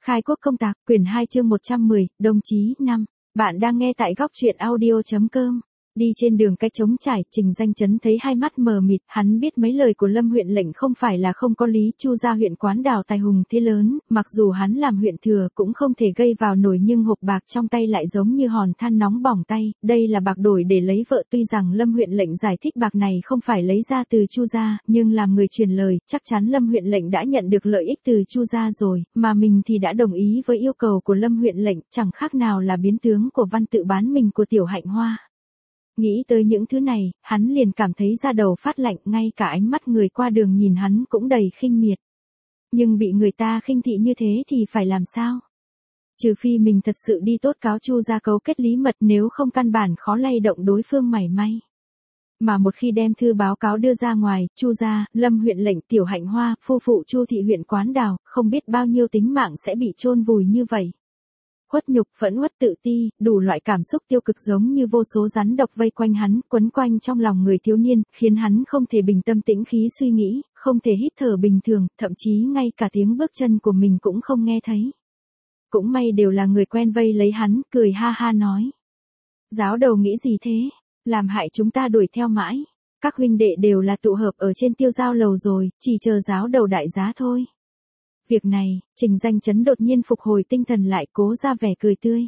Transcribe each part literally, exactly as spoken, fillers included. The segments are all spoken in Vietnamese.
Khai quốc công tạc, quyển hai chương một trăm mười, đồng chí năm. Bạn đang nghe tại góc truyện audio.com. Đi trên đường cái trống trải, Trình Danh Chấn thấy hai mắt mờ mịt, hắn biết mấy lời của Lâm huyện lệnh không phải là không có lý. Chu gia huyện Quán Đào tài hùng thế lớn, mặc dù hắn làm huyện thừa cũng không thể gây vào nổi, nhưng hộp bạc trong tay lại giống như hòn than nóng bỏng tay, đây là bạc đổi để lấy vợ. Tuy rằng Lâm huyện lệnh giải thích bạc này không phải lấy ra từ Chu gia, nhưng làm người truyền lời, chắc chắn Lâm huyện lệnh đã nhận được lợi ích từ Chu gia rồi, mà mình thì đã đồng ý với yêu cầu của Lâm huyện lệnh, chẳng khác nào là biến tướng của văn tự bán mình của Tiểu Hạnh Hoa. Nghĩ tới những thứ này, hắn liền cảm thấy da đầu phát lạnh, ngay cả ánh mắt người qua đường nhìn hắn cũng đầy khinh miệt. Nhưng bị người ta khinh thị như thế thì phải làm sao? Trừ phi mình thật sự đi tốt cáo Chu gia cấu kết lý mật, nếu không căn bản khó lay động đối phương mảy may. Mà một khi đem thư báo cáo đưa ra ngoài, Chu gia, Lâm huyện lệnh, Tiểu Hạnh Hoa, phu phụ Chu thị huyện Quán Đào, không biết bao nhiêu tính mạng sẽ bị chôn vùi như vậy. Khuất nhục, phẫn uất, tự ti, đủ loại cảm xúc tiêu cực giống như vô số rắn độc vây quanh hắn, quấn quanh trong lòng người thiếu niên, khiến hắn không thể bình tâm tĩnh khí suy nghĩ, không thể hít thở bình thường, thậm chí ngay cả tiếng bước chân của mình cũng không nghe thấy. Cũng may đều là người quen vây lấy hắn, cười ha ha nói. Giáo đầu nghĩ gì thế? Làm hại chúng ta đuổi theo mãi. Các huynh đệ đều là tụ hợp ở trên Tiêu Giao lầu rồi, chỉ chờ giáo đầu đại giá thôi. Việc này, Trình Danh Chấn đột nhiên phục hồi tinh thần lại, cố ra vẻ cười tươi.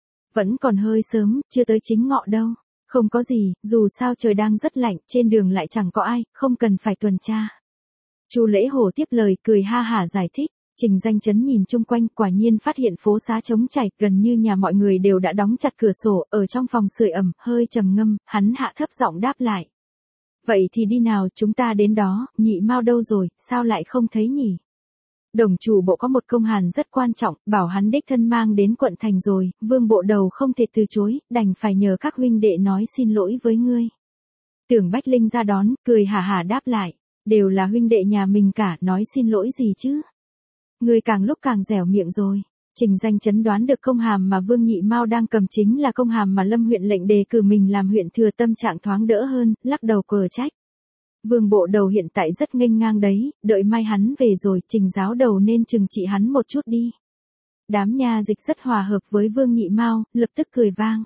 Vẫn còn hơi sớm, chưa tới chính ngọ đâu. Không có gì, dù sao trời đang rất lạnh, trên đường lại chẳng có ai, không cần phải tuần tra. Chu Lễ Hổ tiếp lời, cười ha hả giải thích. Trình Danh Chấn nhìn chung quanh, quả nhiên phát hiện phố xá trống trải, gần như nhà mọi người đều đã đóng chặt cửa sổ, ở trong phòng sưởi ẩm, hơi trầm ngâm, hắn hạ thấp giọng đáp lại. Vậy thì đi nào, chúng ta đến đó. Nhị Mao đâu rồi, sao lại không thấy nhỉ? Đồng chủ bộ có một công hàn rất quan trọng, bảo hắn đích thân mang đến quận thành rồi, Vương bộ đầu không thể từ chối, đành phải nhờ các huynh đệ nói xin lỗi với ngươi. Tưởng Bách Linh ra đón, cười hả hả đáp lại, đều là huynh đệ nhà mình cả, nói xin lỗi gì chứ? Ngươi càng lúc càng dẻo miệng rồi. Trình Danh Chấn đoán được công hàm mà Vương Nhị Mao đang cầm chính là công hàm mà Lâm huyện lệnh đề cử mình làm huyện thừa, tâm trạng thoáng đỡ hơn, lắc đầu cờ trách. Vương bộ đầu hiện tại rất nghênh ngang đấy, đợi mai hắn về rồi, Trình giáo đầu nên trừng trị hắn một chút đi. Đám nha dịch rất hòa hợp với Vương Nhị Mao, lập tức cười vang.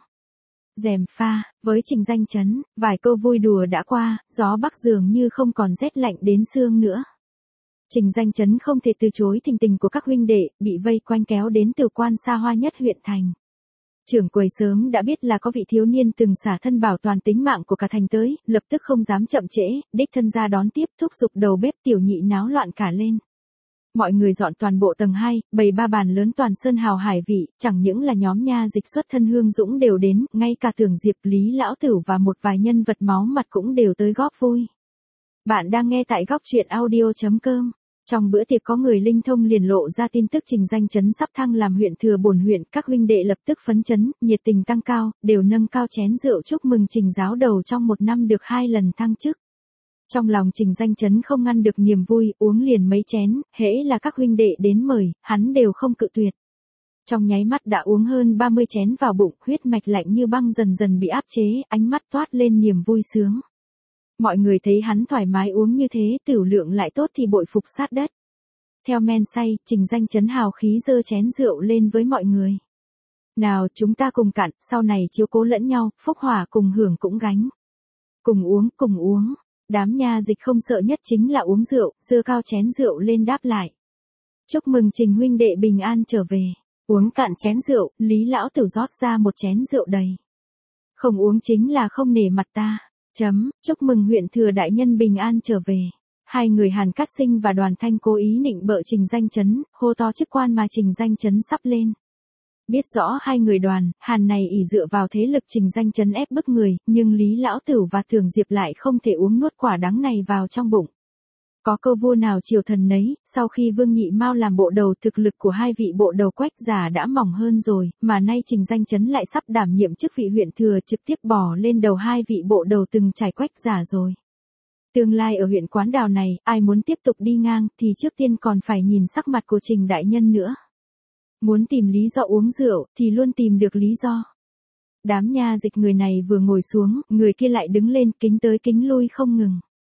Dèm pha, với Trình Danh Chấn, vài câu vui đùa đã qua, gió bắc dường như không còn rét lạnh đến xương nữa. Trình Danh Chấn không thể từ chối thình tình của các huynh đệ, bị vây quanh kéo đến từ quan xa hoa nhất huyện thành. Trưởng quầy sớm đã biết là có vị thiếu niên từng xả thân bảo toàn tính mạng của cả thành tới, lập tức không dám chậm trễ, đích thân ra đón tiếp, thúc giục đầu bếp Tiểu Nhị náo loạn cả lên. Mọi người dọn toàn bộ tầng hai, bày ba bàn lớn toàn sơn hào hải vị, chẳng những là nhóm nha dịch xuất thân hương dũng đều đến, ngay cả Tưởng Diệp, Lý Lão Tử và một vài nhân vật máu mặt cũng đều tới góp vui. Bạn đang nghe tại góc truyện audio.com. Trong bữa tiệc có người linh thông liền lộ ra tin tức Trình Danh Chấn sắp thăng làm huyện thừa bổn huyện, các huynh đệ lập tức phấn chấn, nhiệt tình tăng cao, đều nâng cao chén rượu chúc mừng Trình giáo đầu trong một năm được hai lần thăng chức. Trong lòng Trình Danh Chấn không ngăn được niềm vui, uống liền mấy chén, hễ là các huynh đệ đến mời, hắn đều không cự tuyệt. Trong nháy mắt đã uống hơn ba mươi chén vào bụng, huyết mạch lạnh như băng dần dần bị áp chế, ánh mắt toát lên niềm vui sướng. Mọi người thấy hắn thoải mái uống như thế, tửu lượng lại tốt thì bội phục sát đất. Theo men say, Trình Danh Chấn hào khí giơ chén rượu lên với mọi người. Nào, chúng ta cùng cạn, sau này chiếu cố lẫn nhau, phúc hỏa cùng hưởng cũng gánh. Cùng uống, cùng uống. Đám nha dịch không sợ nhất chính là uống rượu, giơ cao chén rượu lên đáp lại. Chúc mừng Trình huynh đệ bình an trở về. Uống cạn chén rượu, Lý Lão Tử rót ra một chén rượu đầy. Không uống chính là không nể mặt ta. Chấm, chúc mừng huyện thừa đại nhân bình an trở về. Hai người Hàn Cát Sinh và Đoàn Thanh cố ý nịnh bợ Trình Danh Chấn, hô to chức quan mà Trình Danh Chấn sắp lên. Biết rõ hai người Đoàn, Hàn này ỷ dựa vào thế lực Trình Danh Chấn ép bức người, nhưng Lý Lão Tử và Tưởng Diệp lại không thể uống nuốt quả đắng này vào trong bụng. Có câu vua nào triều thần nấy, sau khi Vương Nhị Mao làm bộ đầu, thực lực của hai vị bộ đầu Quách giả đã mỏng hơn rồi, mà nay Trình Danh Chấn lại sắp đảm nhiệm chức vị huyện thừa, trực tiếp bỏ lên đầu hai vị bộ đầu từng trải Quách giả rồi. Tương lai ở huyện Quán Đào này, ai muốn tiếp tục đi ngang thì trước tiên còn phải nhìn sắc mặt của Trình đại nhân nữa. Muốn tìm lý do uống rượu thì luôn tìm được lý do. Đám nha dịch người này vừa ngồi xuống, người kia lại đứng lên, kính tới kính lui không ngừng.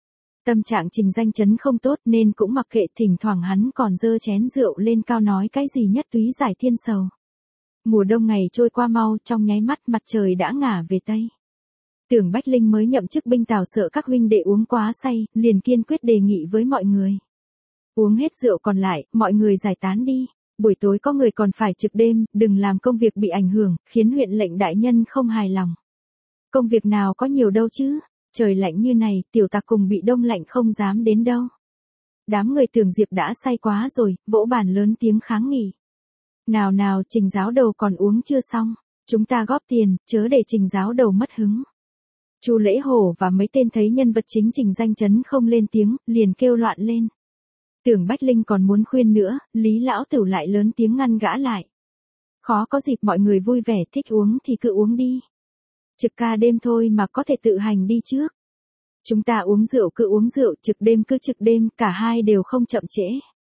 Tâm trạng Trình Danh Chấn không tốt nên cũng mặc kệ, thỉnh thoảng hắn còn dơ chén rượu lên cao nói cái gì nhất túy giải thiên sầu. Mùa đông ngày trôi qua mau, trong nháy mắt mặt trời đã ngả về Tây. Tưởng Bách Linh mới nhậm chức binh tào sợ các huynh đệ uống quá say, liền kiên quyết đề nghị với mọi người. Uống hết rượu còn lại, mọi người giải tán đi. Buổi tối có người còn phải trực đêm, đừng làm công việc bị ảnh hưởng, khiến huyện lệnh đại nhân không hài lòng. Công việc nào có nhiều đâu chứ, trời lạnh như này, tiểu tặc cùng bị đông lạnh không dám đến đâu. Đám người Tưởng Diệp đã say quá rồi, vỗ bàn lớn tiếng kháng nghị. Nào nào, Trình giáo đầu còn uống chưa xong, chúng ta góp tiền, chớ để Trình giáo đầu mất hứng. Chu Lễ Hổ và mấy tên thấy nhân vật chính Trình Danh Chấn không lên tiếng, liền kêu loạn lên. Tưởng Bách Linh còn muốn khuyên nữa, Lý Lão Tửu lại lớn tiếng ngăn gã lại. Khó có dịp mọi người vui vẻ thích uống thì cứ uống đi. Trực ca đêm thôi mà có thể tự hành đi trước. Chúng ta uống rượu cứ uống rượu, trực đêm cứ trực đêm, cả hai đều không chậm trễ.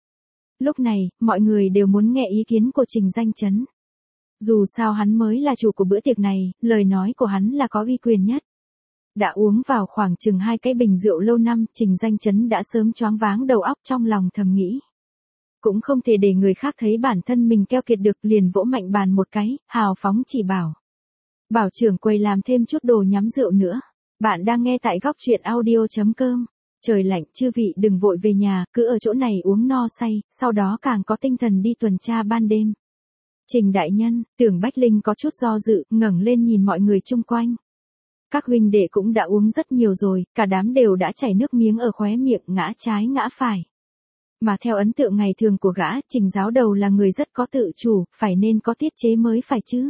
Lúc này, mọi người đều muốn nghe ý kiến của Trình Danh Chấn. Dù sao hắn mới là chủ của bữa tiệc này, lời nói của hắn là có uy quyền nhất. Đã uống vào khoảng chừng hai cái bình rượu lâu năm, Trình Danh Chấn đã sớm choáng váng đầu óc, trong lòng thầm nghĩ. Cũng không thể để người khác thấy bản thân mình keo kiệt được, liền vỗ mạnh bàn một cái, hào phóng chỉ bảo. Bảo trưởng quầy làm thêm chút đồ nhắm rượu nữa. Bạn đang nghe tại góc truyện audio chấm com. Trời lạnh, chư vị đừng vội về nhà, cứ ở chỗ này uống no say, sau đó càng có tinh thần đi tuần tra ban đêm. Trình đại nhân, Tưởng Bách Linh có chút do dự, ngẩng lên nhìn mọi người chung quanh. Các huynh đệ cũng đã uống rất nhiều rồi, cả đám đều đã chảy nước miếng ở khóe miệng, ngã trái ngã phải. Mà theo ấn tượng ngày thường của gã, Trình giáo đầu là người rất có tự chủ, phải nên có tiết chế mới phải chứ.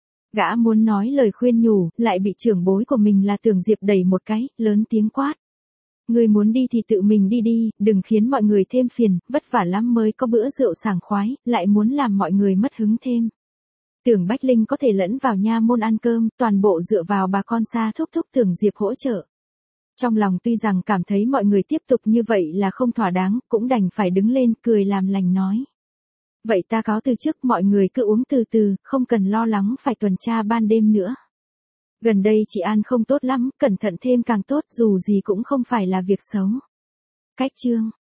Gã muốn nói lời khuyên nhủ, lại bị trưởng bối của mình là Tưởng Diệp đẩy một cái, lớn tiếng quát. Người muốn đi thì tự mình đi đi, đừng khiến mọi người thêm phiền, vất vả lắm mới có bữa rượu sảng khoái, lại muốn làm mọi người mất hứng thêm. Tưởng Bách Linh có thể lẫn vào nha môn ăn cơm, toàn bộ dựa vào bà con xa thúc thúc Tưởng Diệp hỗ trợ. Trong lòng tuy rằng cảm thấy mọi người tiếp tục như vậy là không thỏa đáng, cũng đành phải đứng lên cười làm lành nói. Vậy ta cáo từ trước, mọi người cứ uống từ từ, không cần lo lắng phải tuần tra ban đêm nữa. Gần đây chị An không tốt lắm, cẩn thận thêm càng tốt, dù gì cũng không phải là việc xấu. Cách chương